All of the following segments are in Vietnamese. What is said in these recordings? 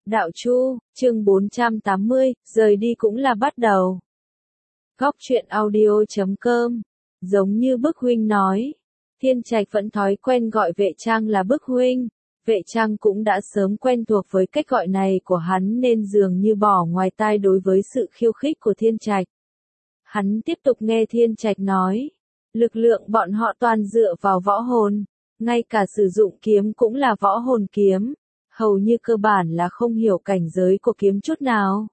Đạo Chu, chương 480, rời đi cũng là bắt đầu. Góc truyện audio.com. Giống như Bức huynh nói, Thiên Trạch vẫn thói quen gọi Vệ Trang là Bức huynh. Vệ Trang cũng đã sớm quen thuộc với cách gọi này của hắn nên dường như bỏ ngoài tai đối với sự khiêu khích của Thiên Trạch. Hắn tiếp tục nghe Thiên Trạch nói, lực lượng bọn họ toàn dựa vào võ hồn, ngay cả sử dụng kiếm cũng là võ hồn kiếm, hầu như cơ bản là không hiểu cảnh giới của kiếm chút nào.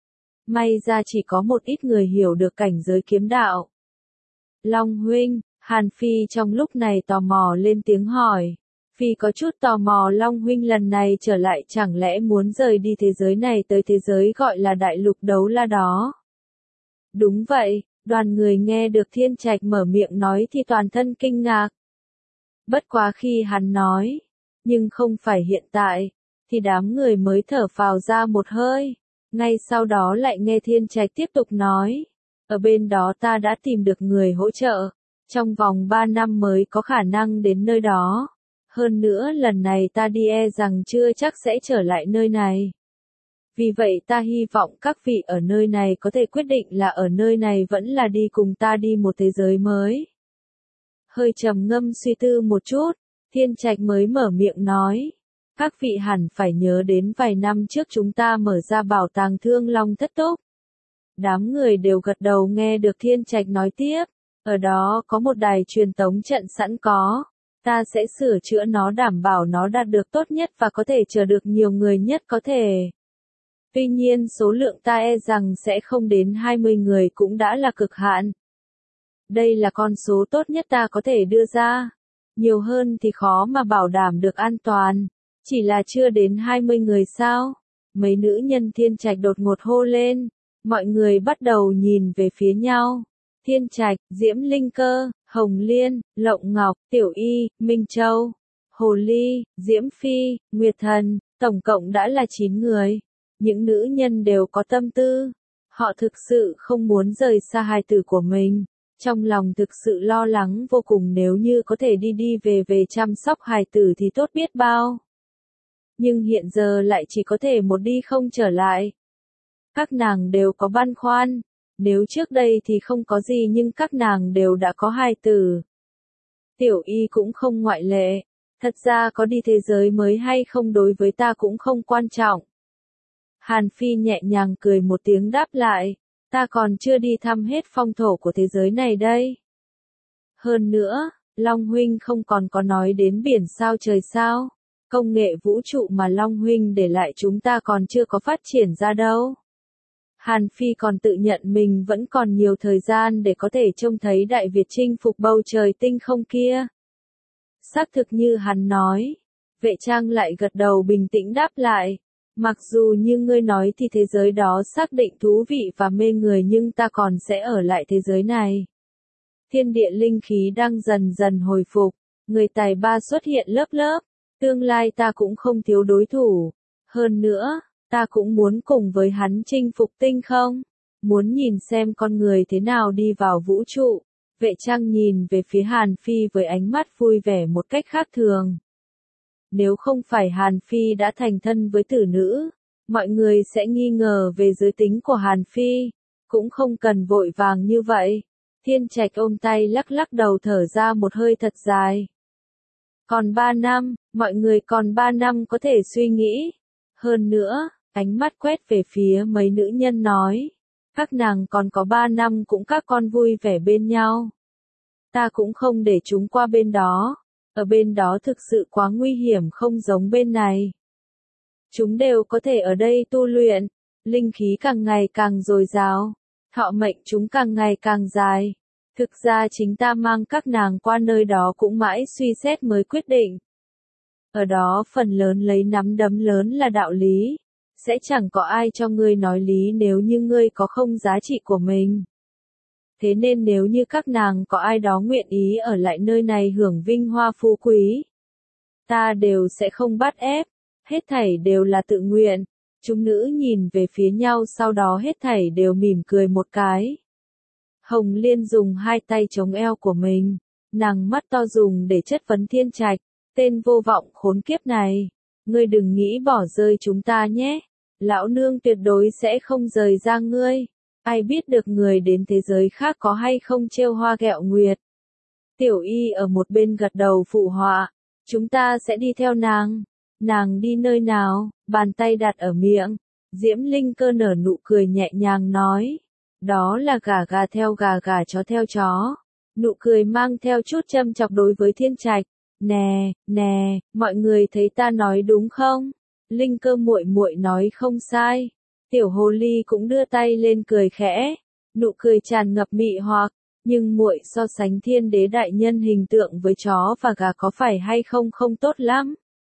May ra chỉ có một ít người hiểu được cảnh giới kiếm đạo. Long huynh, Hàn Phi trong lúc này tò mò lên tiếng hỏi. Phi có chút tò mò Long huynh lần này trở lại chẳng lẽ muốn rời đi thế giới này tới thế giới gọi là đại lục đấu la đó. Đúng vậy, đoàn người nghe được Thiên Trạch mở miệng nói thì toàn thân kinh ngạc. Bất quá khi hắn nói, nhưng không phải hiện tại, thì đám người mới thở phào ra một hơi. Ngay sau đó lại nghe Thiên Trạch tiếp tục nói, ở bên đó ta đã tìm được người hỗ trợ, trong vòng 3 năm mới có khả năng đến nơi đó. Hơn nữa lần này ta đi rằng chưa chắc sẽ trở lại nơi này. Vì vậy ta hy vọng các vị ở nơi này có thể quyết định là ở nơi này vẫn là đi cùng ta đi một thế giới mới. Hơi trầm ngâm suy tư một chút, Thiên Trạch mới mở miệng nói. Các vị hẳn phải nhớ đến vài năm trước chúng ta mở ra bảo tàng Thương Long Thất Túc. Đám người đều gật đầu nghe được Thiên Trạch nói tiếp. Ở đó có một đài truyền tống trận sẵn có. Ta sẽ sửa chữa nó đảm bảo nó đạt được tốt nhất và có thể chờ được nhiều người nhất có thể. Tuy nhiên số lượng ta rằng sẽ không đến 20 người cũng đã là cực hạn. Đây là con số tốt nhất ta có thể đưa ra. Nhiều hơn thì khó mà bảo đảm được an toàn. Chỉ là chưa đến 20 người sao? Mấy nữ nhân Thiên Trạch đột ngột hô lên. Mọi người bắt đầu nhìn về phía nhau. Thiên Trạch, Diễm Linh Cơ, Hồng Liên, Lộng Ngọc, Tiểu Y, Minh Châu, Hồ Ly, Diễm Phi, Nguyệt Thần, tổng cộng đã là 9 người. Những nữ nhân đều có tâm tư. Họ thực sự không muốn rời xa hài tử của mình. Trong lòng thực sự lo lắng vô cùng nếu như có thể đi về chăm sóc hài tử thì tốt biết bao. Nhưng hiện giờ lại chỉ có thể một đi không trở lại. Các nàng đều có băn khoăn. Nếu trước đây thì không có gì nhưng các nàng đều đã có hài tử. Tiểu Y cũng không ngoại lệ. Thật ra có đi thế giới mới hay không đối với ta cũng không quan trọng. Hàn Phi nhẹ nhàng cười một tiếng đáp lại. Ta còn chưa đi thăm hết phong thổ của thế giới này đây. Hơn nữa, Long huynh không còn có nói đến biển sao trời sao. Công nghệ vũ trụ mà Long huynh để lại chúng ta còn chưa có phát triển ra đâu. Hàn Phi còn tự nhận mình vẫn còn nhiều thời gian để có thể trông thấy Đại Việt chinh phục bầu trời tinh không kia. Xác thực như hắn nói. Vệ Trang lại gật đầu bình tĩnh đáp lại. Mặc dù như ngươi nói thì thế giới đó xác định thú vị và mê người nhưng ta còn sẽ ở lại thế giới này. Thiên địa linh khí đang dần dần hồi phục, người tài ba xuất hiện lớp lớp, tương lai ta cũng không thiếu đối thủ. Hơn nữa, ta cũng muốn cùng với hắn chinh phục tinh không, muốn nhìn xem con người thế nào đi vào vũ trụ. Vệ Trang nhìn về phía Hàn Phi với ánh mắt vui vẻ một cách khác thường. Nếu không phải Hàn Phi đã thành thân với tử nữ, mọi người sẽ nghi ngờ về giới tính của Hàn Phi, cũng không cần vội vàng như vậy. Thiên Trạch ôm tay lắc lắc đầu thở ra một hơi thật dài. Còn 3 năm, mọi người còn 3 năm có thể suy nghĩ. Hơn nữa, ánh mắt quét về phía mấy nữ nhân nói. Các nàng còn có 3 năm cũng các con vui vẻ bên nhau. Ta cũng không để chúng qua bên đó. Ở bên đó thực sự quá nguy hiểm không giống bên này. Chúng đều có thể ở đây tu luyện. Linh khí càng ngày càng dồi dào. Thọ mệnh chúng càng ngày càng dài. Thực ra chính ta mang các nàng qua nơi đó cũng mãi suy xét mới quyết định. Ở đó phần lớn lấy nắm đấm lớn là đạo lý. Sẽ chẳng có ai cho ngươi nói lý nếu như ngươi có không giá trị của mình. Thế nên nếu như các nàng có ai đó nguyện ý ở lại nơi này hưởng vinh hoa phú quý, ta đều sẽ không bắt ép, hết thảy đều là tự nguyện. Chúng nữ nhìn về phía nhau sau đó hết thảy đều mỉm cười một cái. Hồng Liên dùng hai tay chống eo của mình, nàng mắt to dùng để chất vấn Thiên Trạch, tên vô vọng khốn kiếp này. Ngươi đừng nghĩ bỏ rơi chúng ta nhé. Lão nương tuyệt đối sẽ không rời ra ngươi. Ai biết được người đến thế giới khác có hay không trêu hoa ghẹo nguyệt. Tiểu Y ở một bên gật đầu phụ họa. Chúng ta sẽ đi theo nàng. Nàng đi nơi nào? Bàn tay đặt ở miệng. Diễm Linh Cơ nở nụ cười nhẹ nhàng nói. Đó là gà gà theo gà, gà chó theo chó. Nụ cười mang theo chút châm chọc đối với Thiên Trạch. Nè, nè, mọi người thấy ta nói đúng không? Linh Cơ muội muội nói không sai. Tiểu hồ ly cũng đưa tay lên cười khẽ. Nụ cười tràn ngập mị hoặc. Nhưng muội so sánh Thiên Đế đại nhân hình tượng với chó và gà có phải hay không không tốt lắm?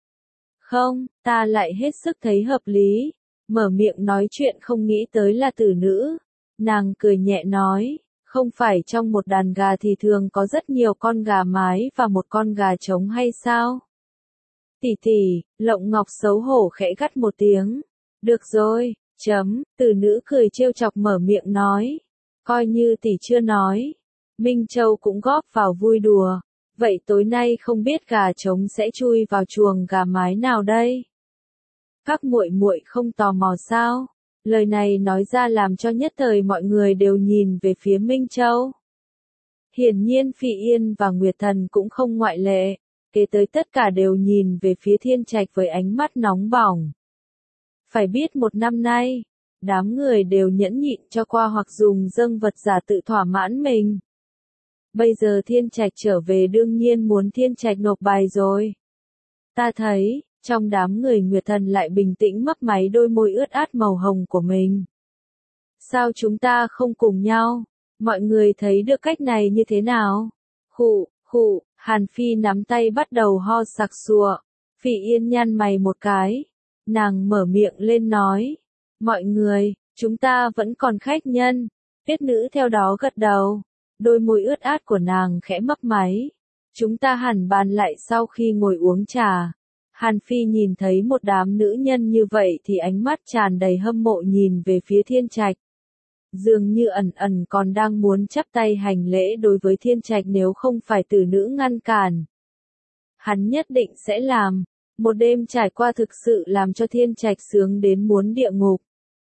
Không, ta lại hết sức thấy hợp lý. Mở miệng nói chuyện không nghĩ tới là tử nữ. Nàng cười nhẹ nói, không phải trong một đàn gà thì thường có rất nhiều con gà mái và một con gà trống hay sao? Tỷ tỷ, Lộng Ngọc xấu hổ khẽ gắt một tiếng. Được rồi, tử nữ cười trêu chọc mở miệng nói. Coi như tỷ chưa nói. Minh Châu cũng góp vào vui đùa. Vậy tối nay không biết gà trống sẽ chui vào chuồng gà mái nào đây? Các muội muội không tò mò sao? Lời này nói ra làm cho nhất thời mọi người đều nhìn về phía Minh Châu. Hiển nhiên Phỉ Yên và Nguyệt Thần cũng không ngoại lệ. Kế tới tất cả đều nhìn về phía Thiên Trạch với ánh mắt nóng bỏng. Phải biết một năm nay, đám người đều nhẫn nhịn cho qua hoặc dùng dâng vật giả tự thỏa mãn mình. Bây giờ Thiên Trạch trở về đương nhiên muốn Thiên Trạch nộp bài rồi. Ta thấy, trong đám người Nguyệt Thần lại bình tĩnh mấp máy đôi môi ướt át màu hồng của mình. Sao chúng ta không cùng nhau? Mọi người thấy được cách này như thế nào? Khụ, Hàn Phi nắm tay bắt đầu ho sặc sụa. Phỉ Yên nhăn mày một cái. Nàng mở miệng lên nói. Mọi người, chúng ta vẫn còn khách nhân. Tuyết nữ theo đó gật đầu. Đôi môi ướt át của nàng khẽ mấp máy. Chúng ta hẳn bàn lại sau khi ngồi uống trà. Hàn Phi nhìn thấy một đám nữ nhân như vậy thì ánh mắt tràn đầy hâm mộ nhìn về phía Thiên Trạch. Dường như ẩn ẩn còn đang muốn chắp tay hành lễ đối với Thiên Trạch nếu không phải tử nữ ngăn cản. Hắn nhất định sẽ làm. Một đêm trải qua thực sự làm cho Thiên Trạch sướng đến muốn địa ngục.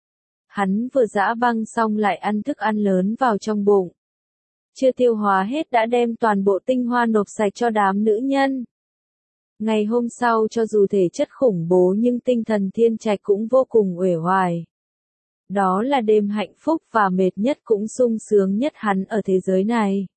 Hắn vừa giã băng xong lại ăn thức ăn lớn vào trong bụng. Chưa tiêu hóa hết đã đem toàn bộ tinh hoa nộp sạch cho đám nữ nhân. Ngày hôm sau cho dù thể chất khủng bố nhưng tinh thần Thiên Trạch cũng vô cùng uể oải. Đó là đêm hạnh phúc và mệt nhất cũng sung sướng nhất hắn ở thế giới này.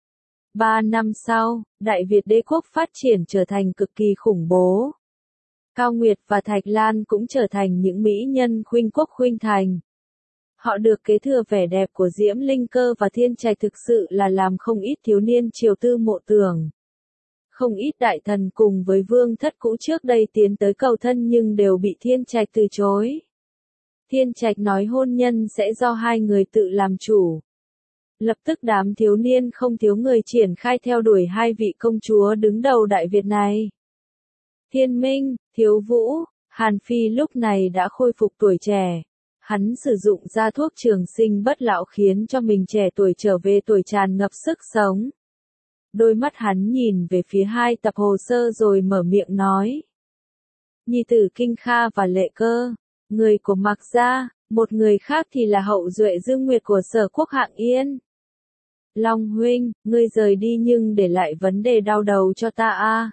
3 năm sau, Đại Việt đế quốc phát triển trở thành cực kỳ khủng bố. Cao Nguyệt và Thạch Lan cũng trở thành những mỹ nhân khuynh quốc khuynh thành. Họ được kế thừa vẻ đẹp của Diễm Linh Cơ và Thiên Trạch thực sự là làm không ít thiếu niên triều tư mộ tưởng. Không ít đại thần cùng với vương thất cũ trước đây tiến tới cầu thân nhưng đều bị Thiên Trạch từ chối. Thiên Trạch nói hôn nhân sẽ do hai người tự làm chủ. Lập tức đám thiếu niên không thiếu người triển khai theo đuổi hai vị công chúa đứng đầu Đại Việt này. Thiên Minh, Thiếu Vũ, Hàn Phi lúc này đã khôi phục tuổi trẻ. Hắn sử dụng ra thuốc trường sinh bất lão khiến cho mình trẻ tuổi trở về tuổi tràn ngập sức sống. Đôi mắt hắn nhìn về phía hai tập hồ sơ rồi mở miệng nói. Nhi tử Kinh Kha và Lệ Cơ, người của Mạc gia, một người khác thì là hậu duệ Dương Nguyệt của Sở Quốc Hạng Yên. Long huynh, ngươi rời đi nhưng để lại vấn đề đau đầu cho ta a.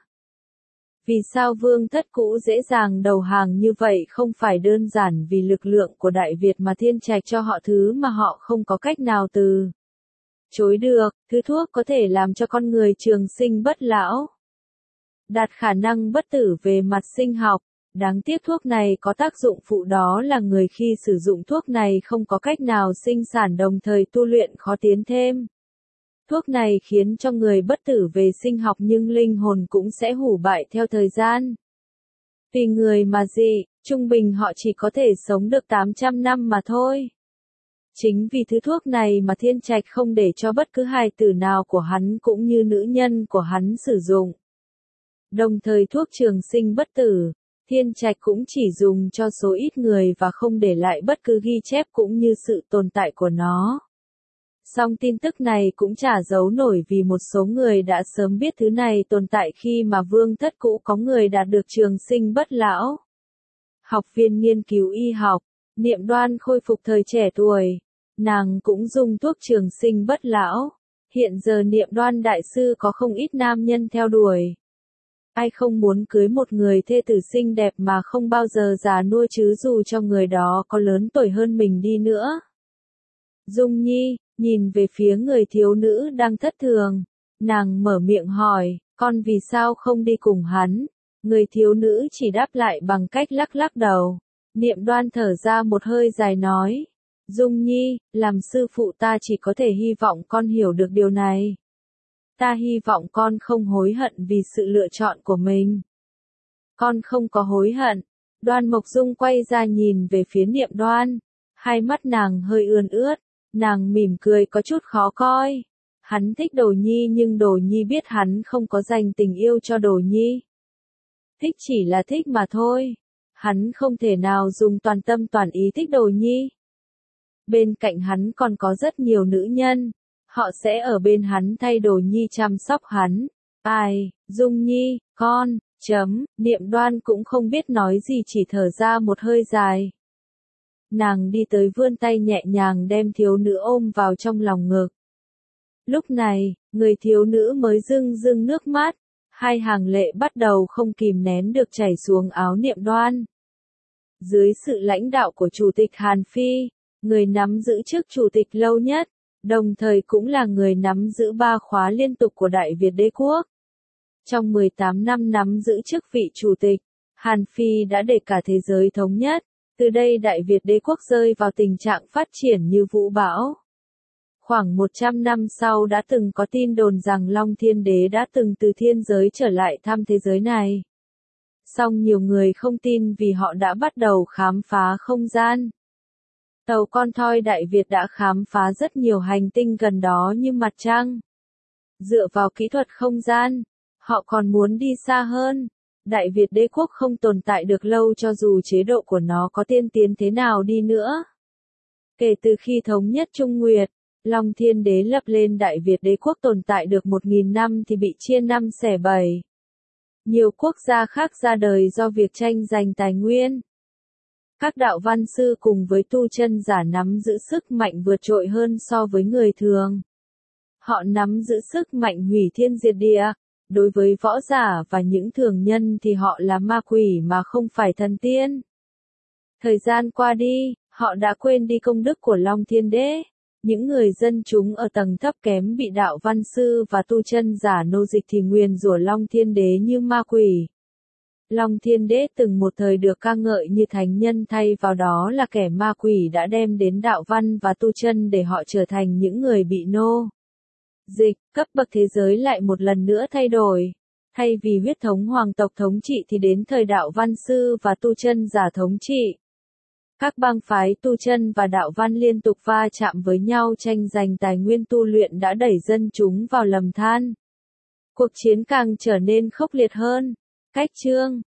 Vì sao vương thất cũ dễ dàng đầu hàng như vậy không phải đơn giản vì lực lượng của Đại Việt mà Thiên Trạch cho họ thứ mà họ không có cách nào từ chối được, thứ thuốc có thể làm cho con người trường sinh bất lão. Đạt khả năng bất tử về mặt sinh học. Đáng tiếc thuốc này có tác dụng phụ đó là người khi sử dụng thuốc này không có cách nào sinh sản đồng thời tu luyện khó tiến thêm. Thuốc này khiến cho người bất tử về sinh học nhưng linh hồn cũng sẽ hủ bại theo thời gian. Tùy người mà dị, trung bình họ chỉ có thể sống được 800 năm mà thôi. Chính vì thứ thuốc này mà Thiên Trạch không để cho bất cứ hài tử nào của hắn cũng như nữ nhân của hắn sử dụng. Đồng thời thuốc trường sinh bất tử, Thiên Trạch cũng chỉ dùng cho số ít người và không để lại bất cứ ghi chép cũng như sự tồn tại của nó. Song tin tức này cũng chả giấu nổi vì một số người đã sớm biết thứ này tồn tại khi mà Vương thất cũ có người đạt được trường sinh bất lão. Học viên nghiên cứu y học, Niệm Đoan khôi phục thời trẻ tuổi. Nàng cũng dùng thuốc trường sinh bất lão. Hiện giờ Niệm Đoan đại sư có không ít nam nhân theo đuổi. Ai không muốn cưới một người thê tử xinh đẹp mà không bao giờ già nua chứ dù cho người đó có lớn tuổi hơn mình đi nữa. Dung Nhi, nhìn về phía người thiếu nữ đang thất thường. Nàng mở miệng hỏi, con vì sao không đi cùng hắn? Người thiếu nữ chỉ đáp lại bằng cách lắc lắc đầu. Niệm Đoan thở ra một hơi dài nói. Dung Nhi, làm sư phụ ta chỉ có thể hy vọng con hiểu được điều này. Ta hy vọng con không hối hận vì sự lựa chọn của mình. Con không có hối hận. Đoan Mộc Dung quay ra nhìn về phía Niệm Đoan. Hai mắt nàng hơi ươn ướt. Nàng mỉm cười có chút khó coi. Hắn thích Đồ Nhi nhưng Đồ Nhi biết hắn không có dành tình yêu cho Đồ Nhi. Thích chỉ là thích mà thôi. Hắn không thể nào dùng toàn tâm toàn ý thích Đồ Nhi. Bên cạnh hắn còn có rất nhiều nữ nhân. Họ sẽ ở bên hắn thay Đồ Nhi chăm sóc hắn. Ai, Dung Nhi, con, Niệm Đoan cũng không biết nói gì chỉ thở ra một hơi dài. Nàng đi tới vươn tay nhẹ nhàng đem thiếu nữ ôm vào trong lòng ngực. Lúc này, người thiếu nữ mới rưng rưng nước mắt. Hai hàng lệ bắt đầu không kìm nén được chảy xuống áo Niệm Đoan. Dưới sự lãnh đạo của Chủ tịch Hàn Phi, người nắm giữ chức Chủ tịch lâu nhất, đồng thời cũng là người nắm giữ 3 khóa liên tục của Đại Việt Đế Quốc. Trong 18 năm nắm giữ chức vị Chủ tịch, Hàn Phi đã để cả thế giới thống nhất. Từ đây Đại Việt Đế Quốc rơi vào tình trạng phát triển như vũ bão. Khoảng 100 năm sau đã từng có tin đồn rằng Long Thiên Đế đã từng từ thiên giới trở lại thăm thế giới này. Song nhiều người không tin vì họ đã bắt đầu khám phá không gian. Tàu con thoi Đại Việt đã khám phá rất nhiều hành tinh gần đó như mặt trăng. Dựa vào kỹ thuật không gian, họ còn muốn đi xa hơn. Đại Việt Đế Quốc không tồn tại được lâu cho dù chế độ của nó có tiên tiến thế nào đi nữa. Kể từ khi thống nhất Trung Nguyệt, Long Thiên Đế lập lên Đại Việt Đế Quốc tồn tại được 1000 năm thì bị chia 5 xẻ 7. Nhiều quốc gia khác ra đời do việc tranh giành tài nguyên. Các đạo văn sư cùng với tu chân giả nắm giữ sức mạnh vượt trội hơn so với người thường. Họ nắm giữ sức mạnh hủy thiên diệt địa. Đối với võ giả và những thường nhân thì họ là ma quỷ mà không phải thần tiên. Thời gian qua đi, họ đã quên đi công đức của Long Thiên Đế. Những người dân chúng ở tầng thấp kém bị đạo văn sư và tu chân giả nô dịch thì nguyền rủa Long Thiên Đế như ma quỷ. Long Thiên Đế từng một thời được ca ngợi như thánh nhân, thay vào đó là kẻ ma quỷ đã đem đến đạo văn và tu chân để họ trở thành những người bị nô dịch. Cấp bậc thế giới lại một lần nữa thay đổi. Thay vì huyết thống hoàng tộc thống trị thì đến thời đạo văn sư và tu chân giả thống trị. Các bang phái tu chân và đạo văn liên tục va chạm với nhau tranh giành tài nguyên tu luyện đã đẩy dân chúng vào lầm than. Cuộc chiến càng trở nên khốc liệt hơn. Cách chương